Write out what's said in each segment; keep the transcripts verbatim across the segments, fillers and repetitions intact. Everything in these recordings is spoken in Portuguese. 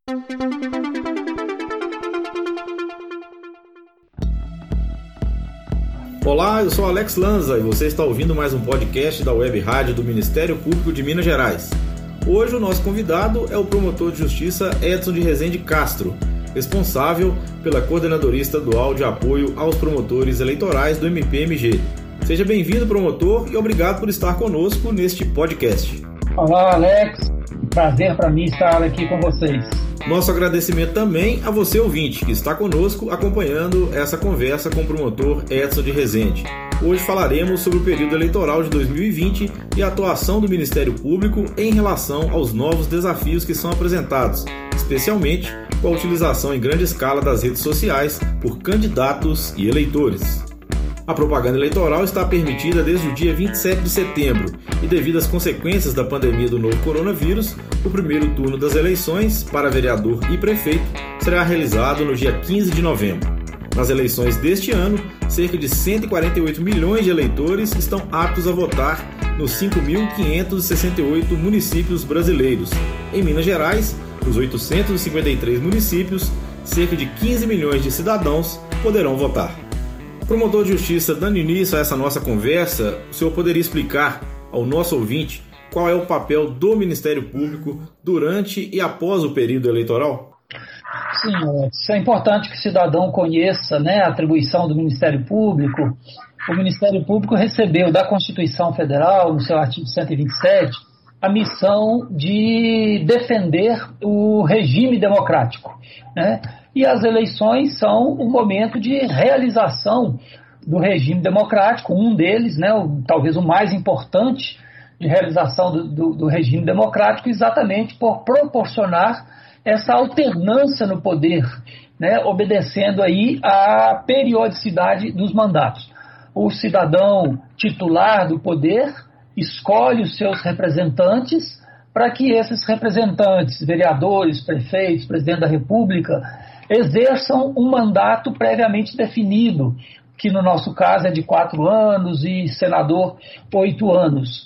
Olá, eu sou Alex Lanza e você está ouvindo mais um podcast da Web Rádio do Ministério Público de Minas Gerais. Hoje o nosso convidado é o promotor de justiça Edson de Rezende Castro, responsável pela coordenadoria estadual de apoio aos promotores eleitorais do M P M G. Seja bem-vindo, promotor, e obrigado por estar conosco neste podcast. Olá, Alex. Prazer para mim estar aqui com vocês. Nosso agradecimento também a você, ouvinte, que está conosco acompanhando essa conversa com o promotor Edson de Rezende. Hoje falaremos sobre o período eleitoral de dois mil e vinte e a atuação do Ministério Público em relação aos novos desafios que são apresentados, especialmente com a utilização em grande escala das redes sociais por candidatos e eleitores. A propaganda eleitoral está permitida desde o dia vinte e sete de setembro e, devido às consequências da pandemia do novo coronavírus, o primeiro turno das eleições para vereador e prefeito será realizado no dia quinze de novembro. Nas eleições deste ano, cerca de cento e quarenta e oito milhões de eleitores estão aptos a votar nos cinco mil quinhentos e sessenta e oito municípios brasileiros. Em Minas Gerais, nos oitocentos e cinquenta e três municípios, cerca de quinze milhões de cidadãos poderão votar. Promotor de Justiça, dando início a essa nossa conversa, o senhor poderia explicar ao nosso ouvinte qual é o papel do Ministério Público durante e após o período eleitoral? Sim, é importante que o cidadão conheça, né, a atribuição do Ministério Público. O Ministério Público recebeu da Constituição Federal, no seu artigo cento e vinte e sete, a missão de defender o regime democrático, né? E as eleições são o momento de realização do regime democrático, um deles, né, o, talvez o mais importante de realização do, do, do regime democrático, exatamente por proporcionar essa alternância no poder, né, obedecendo aí à periodicidade dos mandatos. O cidadão titular do poder escolhe os seus representantes para que esses representantes, vereadores, prefeitos, presidente da República, exerçam um mandato previamente definido, que no nosso caso é de quatro anos e senador oito anos.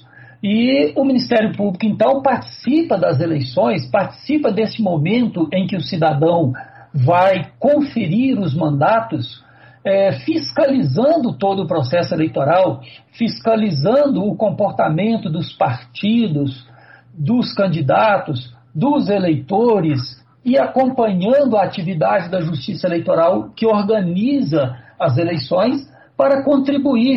E o Ministério Público, então, participa das eleições, participa desse momento em que o cidadão vai conferir os mandatos, é, fiscalizando todo o processo eleitoral, fiscalizando o comportamento dos partidos, dos candidatos, dos eleitores, e acompanhando a atividade da Justiça Eleitoral que organiza as eleições para contribuir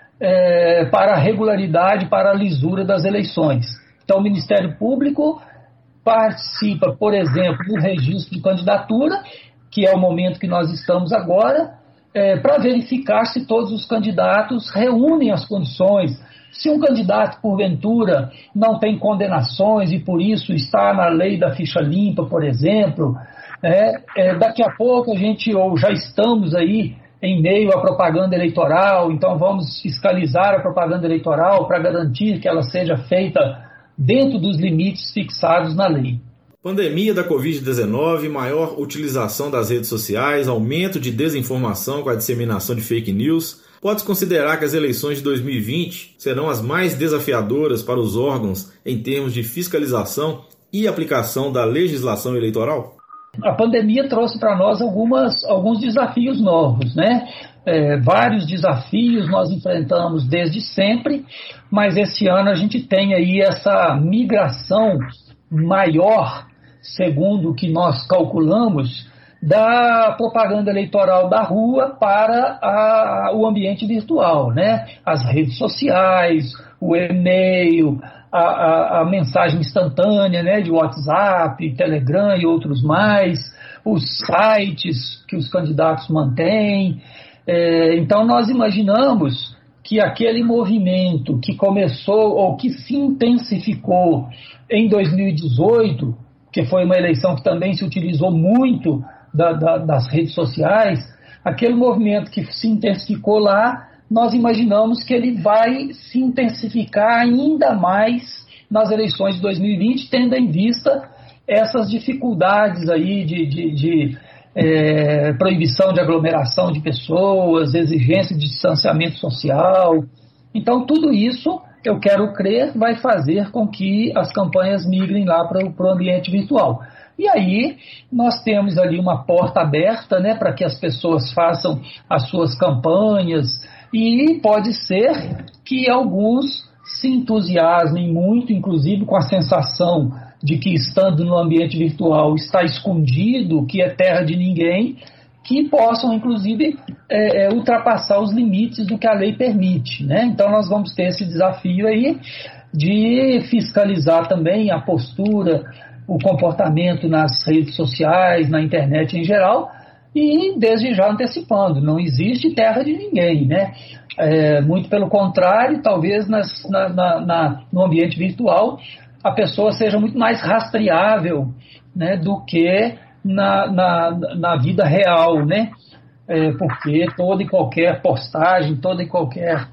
é, para a regularidade, para a lisura das eleições. Então, o Ministério Público participa, por exemplo, no registro de candidatura, que é o momento que nós estamos agora, é, para verificar se todos os candidatos reúnem as condições. Se um candidato, porventura, não tem condenações e por isso está na lei da ficha limpa, por exemplo, é, é, daqui a pouco a gente, ou já estamos aí em meio à propaganda eleitoral, então vamos fiscalizar a propaganda eleitoral para garantir que ela seja feita dentro dos limites fixados na lei. Pandemia da covid dezenove, maior utilização das redes sociais, aumento de desinformação com a disseminação de fake news. Pode-se considerar que as eleições de dois mil e vinte serão as mais desafiadoras para os órgãos em termos de fiscalização e aplicação da legislação eleitoral? A pandemia trouxe para nós algumas, alguns desafios novos, né? É, vários desafios nós enfrentamos desde sempre, mas esse ano a gente tem aí essa migração maior, segundo o que nós calculamos, da propaganda eleitoral da rua para a, o ambiente virtual, né? As redes sociais, o e-mail, a, a, a mensagem instantânea, né? De WhatsApp, Telegram e outros mais, os sites que os candidatos mantêm. É, então nós imaginamos que aquele movimento que começou ou que se intensificou em dois mil e dezoito, que foi uma eleição que também se utilizou muito Da, da, das redes sociais, aquele movimento que se intensificou lá, nós imaginamos que ele vai se intensificar ainda mais nas eleições de dois mil e vinte, tendo em vista essas dificuldades aí de, de, de é, proibição de aglomeração de pessoas, exigência de distanciamento social. Então, tudo isso, eu quero crer, vai fazer com que as campanhas migrem lá para o ambiente virtual. E aí nós temos ali uma porta aberta, né, para que as pessoas façam as suas campanhas, e pode ser que alguns se entusiasmem muito, inclusive com a sensação de que, estando no ambiente virtual, está escondido, que é terra de ninguém, que possam, inclusive, é, é, ultrapassar os limites do que a lei permite, né? Então nós vamos ter esse desafio aí de fiscalizar também a postura, o comportamento nas redes sociais, na internet em geral, e desde já antecipando, não existe terra de ninguém, né? É, muito pelo contrário, talvez nas, na, na, na, no ambiente virtual a pessoa seja muito mais rastreável, né, do que na, na, na vida real, né? É, porque toda e qualquer postagem, toda e qualquer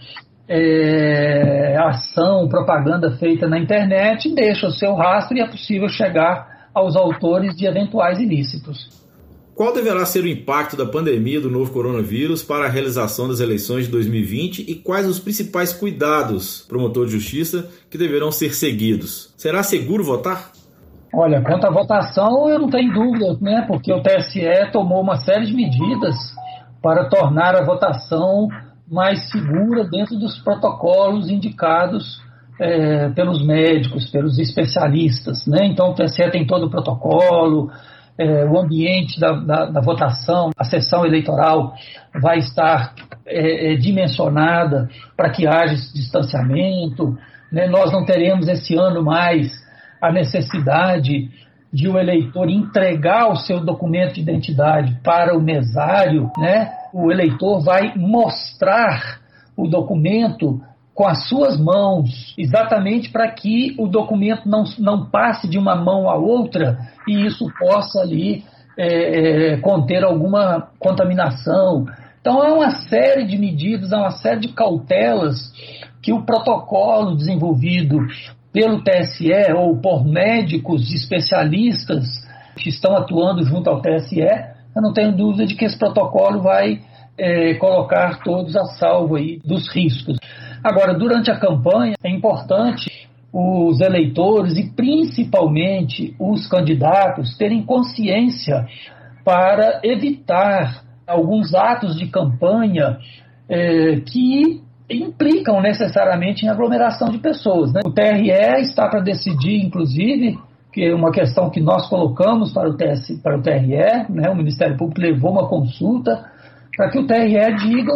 é, ação, propaganda feita na internet deixa o seu rastro e é possível chegar aos autores de eventuais ilícitos. Qual deverá ser o impacto da pandemia do novo coronavírus para a realização das eleições de dois mil e vinte e quais os principais cuidados, promotor de justiça, que deverão ser seguidos? Será seguro votar? Olha, quanto à votação, eu não tenho dúvida, né? Porque o T S E tomou uma série de medidas para tornar a votação mais segura dentro dos protocolos indicados é, pelos médicos, pelos especialistas, né? Então o T S E tem todo o protocolo. É, o ambiente da, da, da votação, a sessão eleitoral vai estar é, é, dimensionada para que haja esse distanciamento, né? Nós não teremos esse ano mais a necessidade de o eleitor entregar o seu documento de identidade para o mesário, né? O eleitor vai mostrar o documento com as suas mãos, exatamente para que o documento não, não passe de uma mão a outra e isso possa ali é, é, conter alguma contaminação. Então há uma série de medidas, há uma série de cautelas que o protocolo desenvolvido pelo T S E ou por médicos especialistas que estão atuando junto ao T S E, eu não tenho dúvida de que esse protocolo vai é, colocar todos a salvo aí dos riscos. Agora, durante a campanha, é importante os eleitores e principalmente os candidatos terem consciência para evitar alguns atos de campanha eh, que implicam necessariamente em aglomeração de pessoas, né? O T R E está para decidir, inclusive, que é uma questão que nós colocamos para o, T S, para o T R E, né? O Ministério Público levou uma consulta para que o T R E diga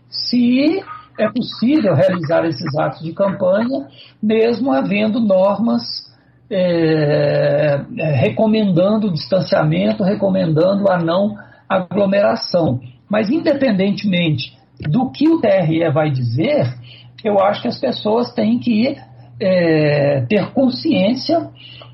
se é possível realizar esses atos de campanha, mesmo havendo normas é, é, recomendando o distanciamento, recomendando a não aglomeração. Mas, independentemente do que o T R E vai dizer, eu acho que as pessoas têm que é, ter consciência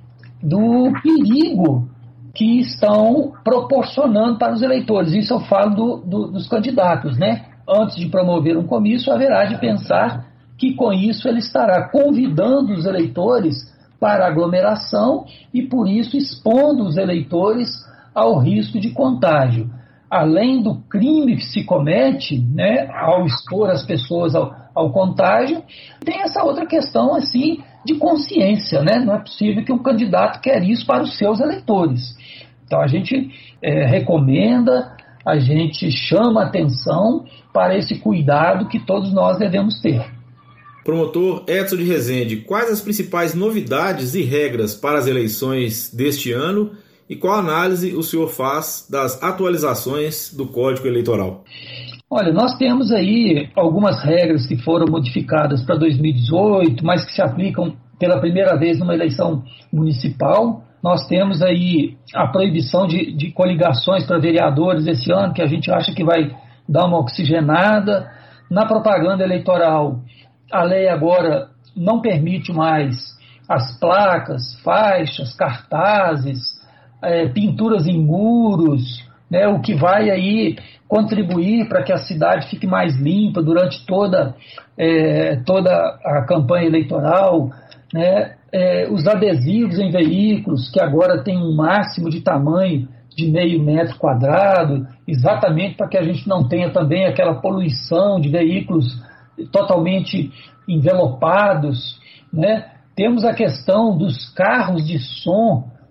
do perigo que estão proporcionando para os eleitores. Isso eu falo do, do, dos candidatos, né? Antes de promover um comício, haverá de pensar que com isso ele estará convidando os eleitores para a aglomeração e, por isso, expondo os eleitores ao risco de contágio. Além do crime que se comete, né, ao expor as pessoas ao, ao contágio, tem essa outra questão assim, de consciência, né? Não é possível que um candidato quer isso para os seus eleitores. Então a gente é, recomenda, a gente chama atenção para esse cuidado que todos nós devemos ter. Promotor Edson de Rezende, quais as principais novidades e regras para as eleições deste ano e qual análise o senhor faz das atualizações do Código Eleitoral? Olha, nós temos aí algumas regras que foram modificadas para dois mil e dezoito, mas que se aplicam pela primeira vez numa eleição municipal. Nós temos aí a proibição de, de coligações para vereadores esse ano, que a gente acha que vai dar uma oxigenada. Na propaganda eleitoral, a lei agora não permite mais as placas, faixas, cartazes, é, pinturas em muros, né, o que vai aí contribuir para que a cidade fique mais limpa durante toda, é, toda a campanha eleitoral, né? É, os adesivos em veículos, que agora tem um máximo de tamanho de meio metro quadrado, exatamente para que a gente não tenha também aquela poluição de veículos totalmente envelopados, né? Temos a questão dos carros de som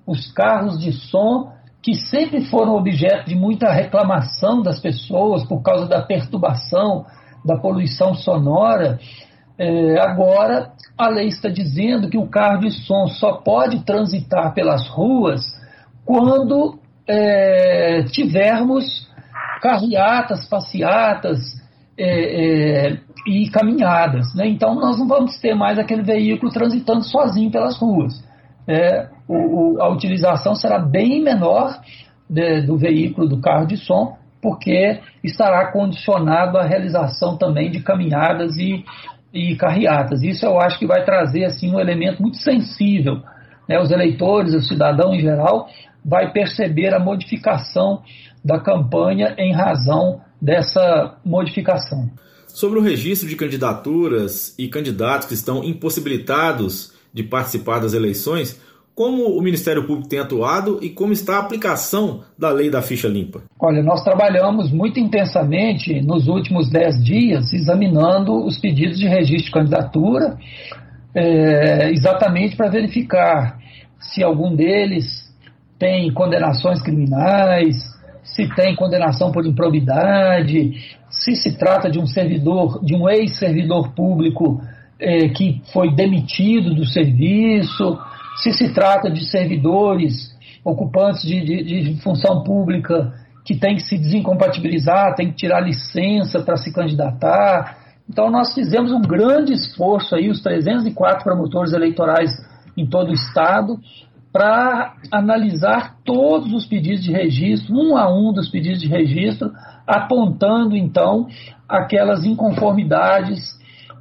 os carros de som, que sempre foram objeto de muita reclamação das pessoas por causa da perturbação, da poluição sonora. É, agora, a lei está dizendo que o carro de som só pode transitar pelas ruas quando é, tivermos carreatas, passeatas é, é, e caminhadas, né? Então, nós não vamos ter mais aquele veículo transitando sozinho pelas ruas. É, o, o, a utilização será bem menor de, do veículo, do carro de som, porque estará condicionado à realização também de caminhadas e, e carreatas. Isso eu acho que vai trazer assim, um elemento muito sensível, né? Os eleitores, o cidadão em geral, vai perceber a modificação da campanha em razão dessa modificação. Sobre o registro de candidaturas e candidatos que estão impossibilitados de participar das eleições, como o Ministério Público tem atuado e como está a aplicação da lei da ficha limpa? Olha, nós trabalhamos muito intensamente nos últimos dez dias examinando os pedidos de registro de candidatura, é, exatamente para verificar se algum deles tem condenações criminais, se tem condenação por improbidade, se se trata de um servidor, de um ex-servidor público é, que foi demitido do serviço, se se trata de servidores, ocupantes de, de, de função pública que tem que se desincompatibilizar, tem que tirar licença para se candidatar. Então nós fizemos um grande esforço aí, os trezentos e quatro promotores eleitorais em todo o estado, para analisar todos os pedidos de registro, um a um dos pedidos de registro, apontando então aquelas inconformidades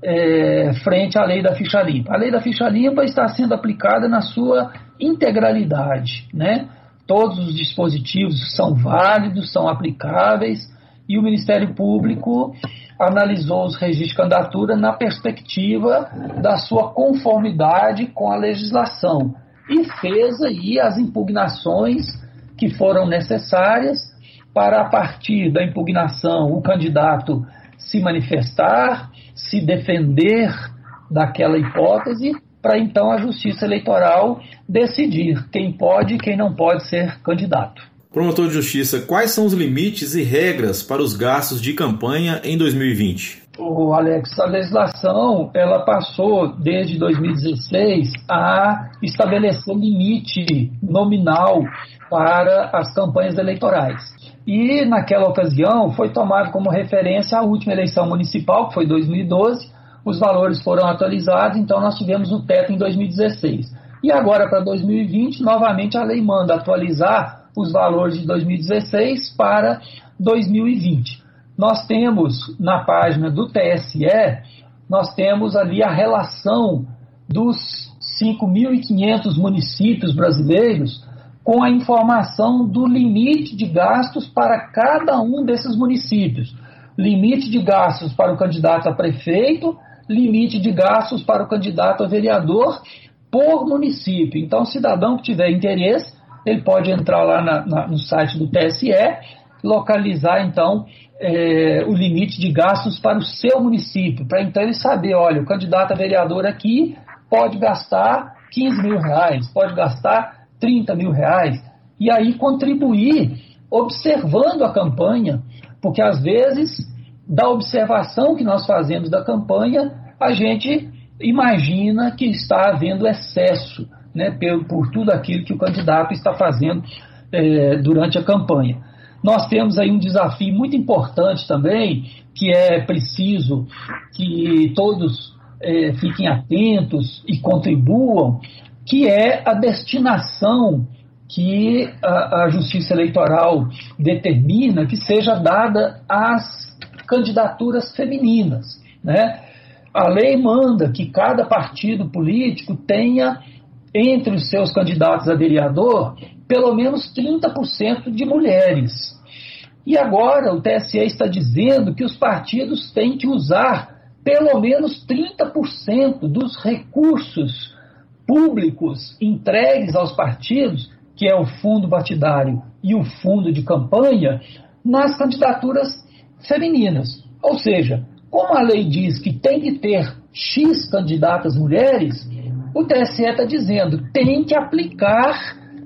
É, frente à lei da ficha limpa. A lei da ficha limpa está sendo aplicada na sua integralidade, né? Todos os dispositivos são válidos, são aplicáveis, e o Ministério Público analisou os registros de candidatura na perspectiva da sua conformidade com a legislação e fez aí as impugnações que foram necessárias para, a partir da impugnação, o candidato se manifestar, se defender daquela hipótese, para então a Justiça Eleitoral decidir quem pode e quem não pode ser candidato. Promotor de Justiça, quais são os limites e regras para os gastos de campanha em dois mil e vinte? O Alex, a legislação ela passou desde dois mil e dezesseis a estabelecer limite nominal para as campanhas eleitorais. E naquela ocasião foi tomado como referência a última eleição municipal, que foi dois mil e doze, os valores foram atualizados, então nós tivemos o teto em dois mil e dezesseis. E agora para dois mil e vinte, novamente a lei manda atualizar os valores de dois mil e dezesseis para dois mil e vinte. Nós temos na página do T S E, nós temos ali a relação dos cinco mil e quinhentos municípios brasileiros com a informação do limite de gastos para cada um desses municípios. Limite de gastos para o candidato a prefeito, limite de gastos para o candidato a vereador por município. Então, o cidadão que tiver interesse, ele pode entrar lá na, na, no site do T S E, localizar, então, é, o limite de gastos para o seu município, para então ele saber, olha, o candidato a vereador aqui pode gastar quinze mil reais, pode gastar trinta mil reais, e aí contribuir observando a campanha, porque às vezes, da observação que nós fazemos da campanha, a gente imagina que está havendo excesso, né, por, por tudo aquilo que o candidato está fazendo é, durante a campanha. Nós temos aí um desafio muito importante também, que é preciso que todos é, fiquem atentos e contribuam, que é a destinação que a, a Justiça Eleitoral determina que seja dada às candidaturas femininas, né? A lei manda que cada partido político tenha, entre os seus candidatos a vereador, pelo menos trinta por cento de mulheres. E agora o T S E está dizendo que os partidos têm que usar pelo menos trinta por cento dos recursos públicos entregues aos partidos, que é o fundo partidário e o fundo de campanha, nas candidaturas femininas. Ou seja, como a lei diz que tem que ter X candidatas mulheres, o T S E está dizendo que tem que aplicar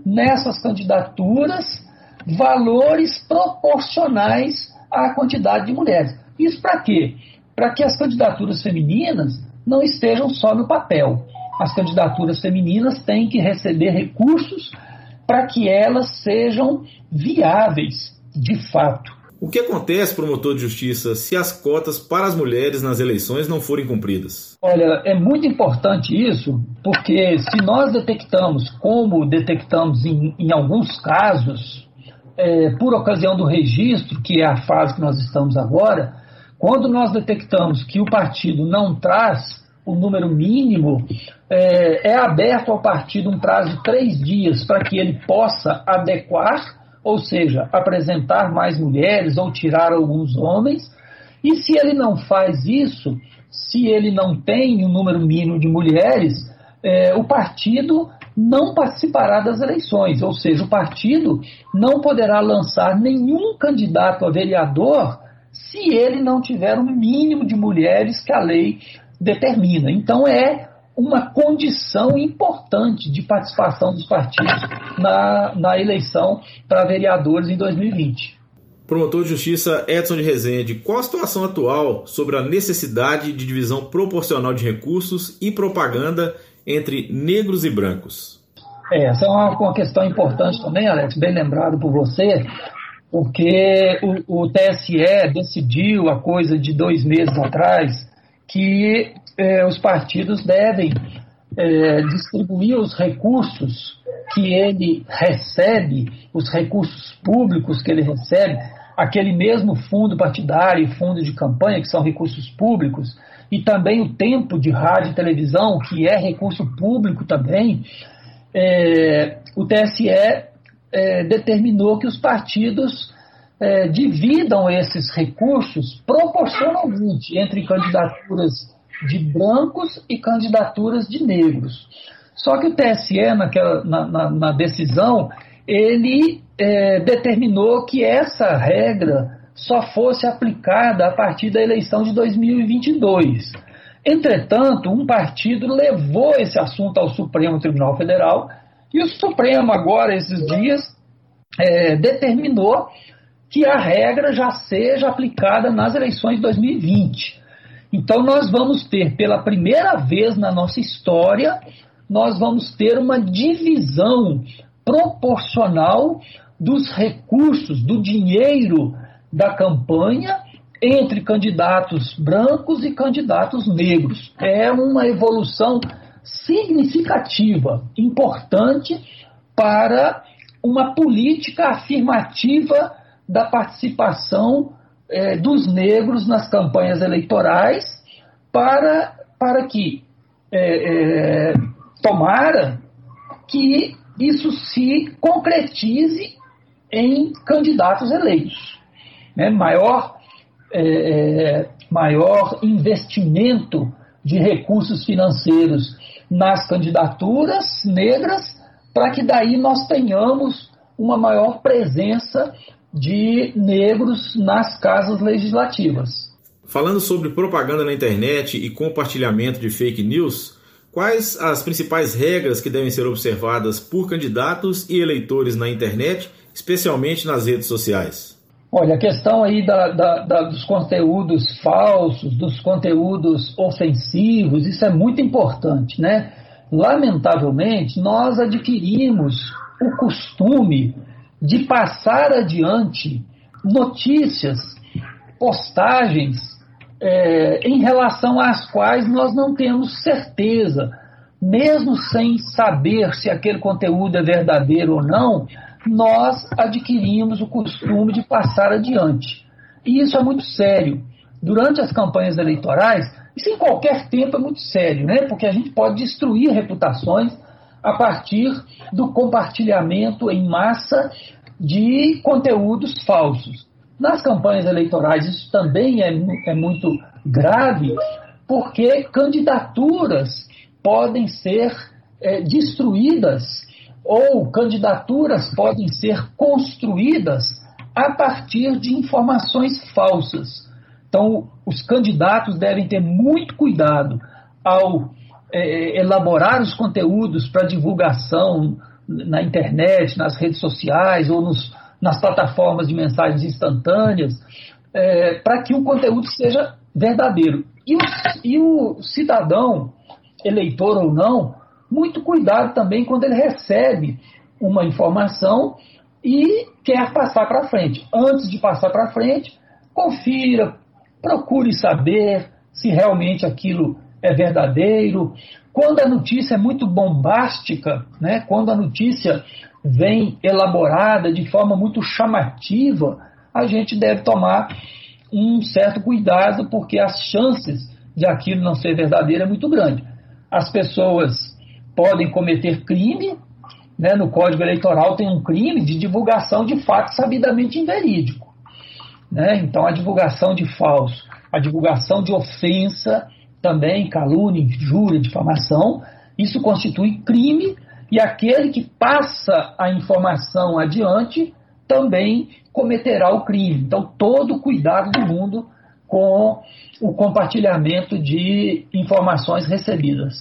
nessas candidaturas valores proporcionais à quantidade de mulheres. Isso para quê? Para que as candidaturas femininas não estejam só no papel. As candidaturas femininas têm que receber recursos para que elas sejam viáveis, de fato. O que acontece, promotor de justiça, se as cotas para as mulheres nas eleições não forem cumpridas? Olha, é muito importante isso, porque se nós detectamos, como detectamos em, em alguns casos, é, por ocasião do registro, que é a fase que nós estamos agora, quando nós detectamos que o partido não traz o número mínimo, é, é aberto ao partido um prazo de três dias para que ele possa adequar, ou seja, apresentar mais mulheres ou tirar alguns homens, e se ele não faz isso, se ele não tem um número mínimo de mulheres, é, o partido não participará das eleições, ou seja, o partido não poderá lançar nenhum candidato a vereador se ele não tiver um mínimo de mulheres que a lei determina. Então é uma condição importante de participação dos partidos na, na eleição para vereadores em dois mil e vinte. Promotor de Justiça Edson de Rezende, qual a situação atual sobre a necessidade de divisão proporcional de recursos e propaganda entre negros e brancos? É, essa é uma, uma questão importante também, Alex, bem lembrado por você, porque o, o T S E decidiu, há coisa de dois meses atrás, que eh, os partidos devem eh, distribuir os recursos que ele recebe, os recursos públicos que ele recebe, aquele mesmo fundo partidário e fundo de campanha, que são recursos públicos, e também o tempo de rádio e televisão, que é recurso público também, eh, o T S E eh, determinou que os partidos eh, dividam esses recursos proporcionalmente entre candidaturas de brancos e candidaturas de negros. Só que o T S E, naquela, na, na, na decisão, ele é, determinou que essa regra só fosse aplicada a partir da eleição de dois mil e vinte e dois. Entretanto, um partido levou esse assunto ao Supremo Tribunal Federal e o Supremo agora, esses dias, é, determinou que a regra já seja aplicada nas eleições de dois mil e vinte. Então nós vamos ter, pela primeira vez na nossa história, nós vamos ter uma divisão proporcional dos recursos, do dinheiro da campanha entre candidatos brancos e candidatos negros. É uma evolução significativa, importante para uma política afirmativa da participação eh, dos negros nas campanhas eleitorais, para, para que eh, eh, tomara que isso se concretize em candidatos eleitos. Né? Maior, é, maior investimento de recursos financeiros nas candidaturas negras, para que daí nós tenhamos uma maior presença de negros nas casas legislativas. Falando sobre propaganda na internet e compartilhamento de fake news, quais as principais regras que devem ser observadas por candidatos e eleitores na internet, especialmente nas redes sociais? Olha, a questão aí da, da, da, dos conteúdos falsos, dos conteúdos ofensivos, isso é muito importante, né? Lamentavelmente, nós adquirimos o costume de passar adiante notícias, postagens, É, em relação às quais nós não temos certeza, mesmo sem saber se aquele conteúdo é verdadeiro ou não, nós adquirimos o costume de passar adiante. E isso é muito sério. Durante as campanhas eleitorais, isso em qualquer tempo é muito sério, né? Porque a gente pode destruir reputações a partir do compartilhamento em massa de conteúdos falsos. Nas campanhas eleitorais isso também é, é muito grave, porque candidaturas podem ser é, destruídas ou candidaturas podem ser construídas a partir de informações falsas. Então, os candidatos devem ter muito cuidado ao é, elaborar os conteúdos para divulgação na internet, nas redes sociais ou nos, nas plataformas de mensagens instantâneas, é, para que o conteúdo seja verdadeiro. E o, e o cidadão, eleitor ou não, muito cuidado também quando ele recebe uma informação e quer passar para frente. Antes de passar para frente, confira, procure saber se realmente aquilo é verdadeiro. Quando a notícia é muito bombástica, né, quando a notícia vem elaborada de forma muito chamativa, a gente deve tomar um certo cuidado, porque as chances de aquilo não ser verdadeiro é muito grande. As pessoas podem cometer crime, né, no Código Eleitoral tem um crime de divulgação de fato sabidamente inverídico. Né? Então, a divulgação de falso, a divulgação de ofensa, também calúnia, injúria, difamação, isso constitui crime, e aquele que passa a informação adiante também cometerá o crime. Então, todo cuidado do mundo com o compartilhamento de informações recebidas.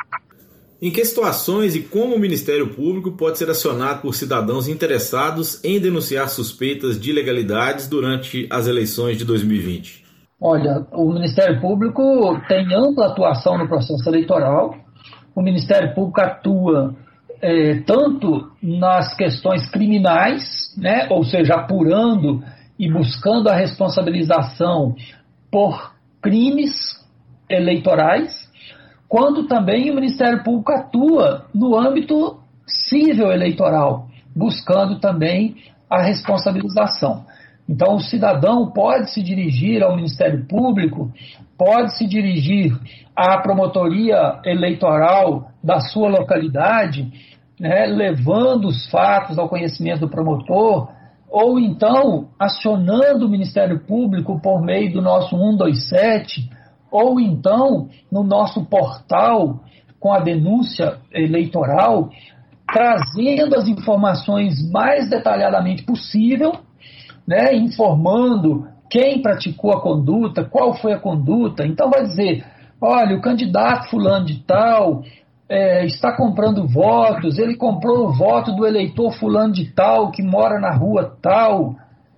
Em que situações e como o Ministério Público pode ser acionado por cidadãos interessados em denunciar suspeitas de ilegalidades durante as eleições de dois mil e vinte? Olha, o Ministério Público tem ampla atuação no processo eleitoral. O Ministério Público atua é, tanto nas questões criminais, né, ou seja, apurando e buscando a responsabilização por crimes eleitorais, quanto também o Ministério Público atua no âmbito civil eleitoral, buscando também a responsabilização. Então, o cidadão pode se dirigir ao Ministério Público, pode se dirigir à promotoria eleitoral da sua localidade, né, levando os fatos ao conhecimento do promotor, ou então acionando o Ministério Público por meio do nosso cento e vinte e sete, ou então no nosso portal com a denúncia eleitoral, trazendo as informações mais detalhadamente possível, né, informando quem praticou a conduta, qual foi a conduta. Então vai dizer, olha, o candidato fulano de tal é, está comprando votos, ele comprou o voto do eleitor fulano de tal, que mora na rua tal,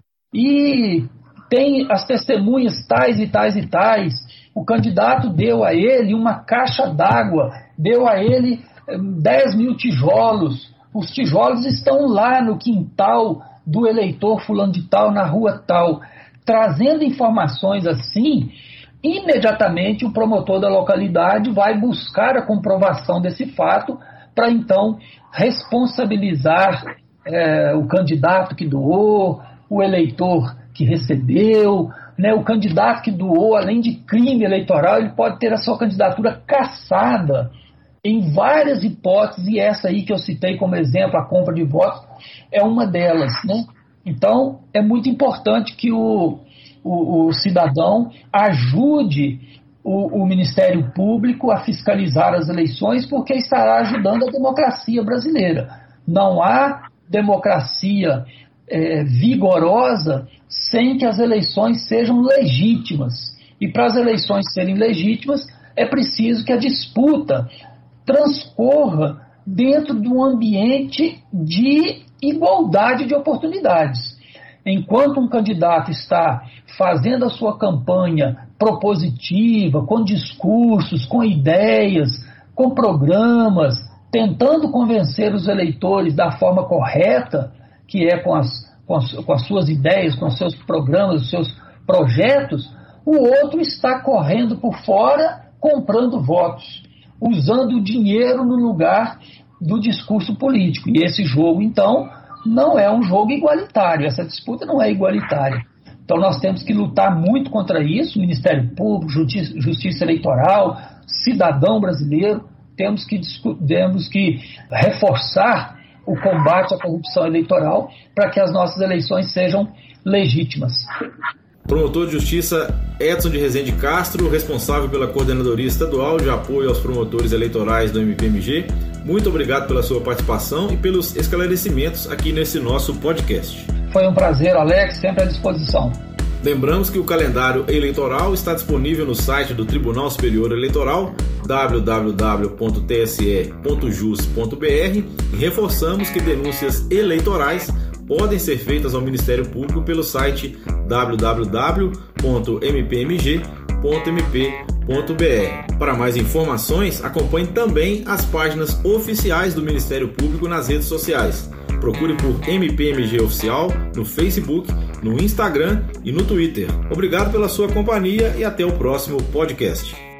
e tem as testemunhas tais e tais e tais. O candidato deu a ele uma caixa d'água, deu a ele dez mil tijolos. Os tijolos estão lá no quintal do eleitor fulano de tal, na rua tal. Trazendo informações assim, imediatamente o promotor da localidade vai buscar a comprovação desse fato para então responsabilizar é, o candidato que doou, o eleitor que recebeu, né, o candidato que doou, além de crime eleitoral, ele pode ter a sua candidatura cassada em várias hipóteses, e essa aí que eu citei como exemplo, a compra de votos, é uma delas. Né? Então, é muito importante que o, o, o cidadão ajude o, o Ministério Público a fiscalizar as eleições, porque estará ajudando a democracia brasileira. Não há democracia é, vigorosa sem que as eleições sejam legítimas. E para as eleições serem legítimas, é preciso que a disputa transcorra dentro de um ambiente de igualdade de oportunidades. Enquanto um candidato está fazendo a sua campanha propositiva, com discursos, com ideias, com programas, tentando convencer os eleitores da forma correta, que é com as, com as, com as suas ideias, com os seus programas, os seus projetos, o outro está correndo por fora, comprando votos, usando o dinheiro no lugar do discurso político. E esse jogo, então, não é um jogo igualitário, essa disputa não é igualitária. Então nós temos que lutar muito contra isso, Ministério Público, Justiça, Justiça Eleitoral, cidadão brasileiro, temos que, temos que reforçar o combate à corrupção eleitoral para que as nossas eleições sejam legítimas. Promotor de Justiça Edson de Rezende Castro, responsável pela Coordenadoria Estadual de Apoio aos Promotores Eleitorais do M P M G, muito obrigado pela sua participação e pelos esclarecimentos aqui nesse nosso podcast. Foi um prazer, Alex, sempre à disposição. Lembramos que o calendário eleitoral está disponível no site do Tribunal Superior Eleitoral, w w w ponto t s e ponto jus ponto b r e reforçamos que denúncias eleitorais podem ser feitas ao Ministério Público pelo site w w w ponto m p m g ponto m p ponto b r. Para mais informações, acompanhe também as páginas oficiais do Ministério Público nas redes sociais. Procure por M P M G Oficial no Facebook, no Instagram e no Twitter. Obrigado pela sua companhia e até o próximo podcast.